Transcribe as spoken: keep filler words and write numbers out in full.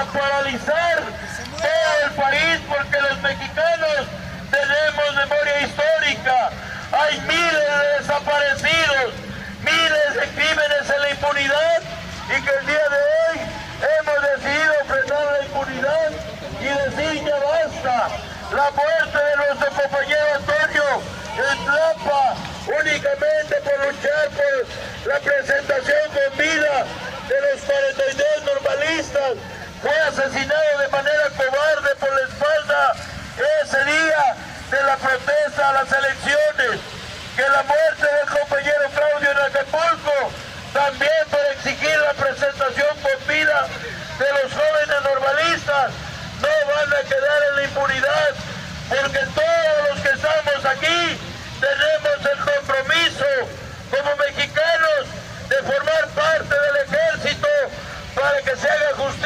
a paralizar todo el país porque los mexicanos tenemos memoria histórica. Hay miles de desaparecidos, miles de crímenes en la impunidad y que el día de hoy hemos decidido frenar la impunidad y decir ya basta. La muerte de nuestro compañero Antonio en Tlapa únicamente por luchar por la presentación con vida de los cuarenta y dos normalistas, fue asesinado de manera cobarde por la espalda ese día de la protesta a las elecciones. Que la muerte del compañero Claudio en Acapulco, también por exigir la presentación con vida de los jóvenes normalistas, no van a quedar en la impunidad, porque todos los que estamos aquí tenemos el compromiso como mexicanos de formar parte del ejército para que se haga justicia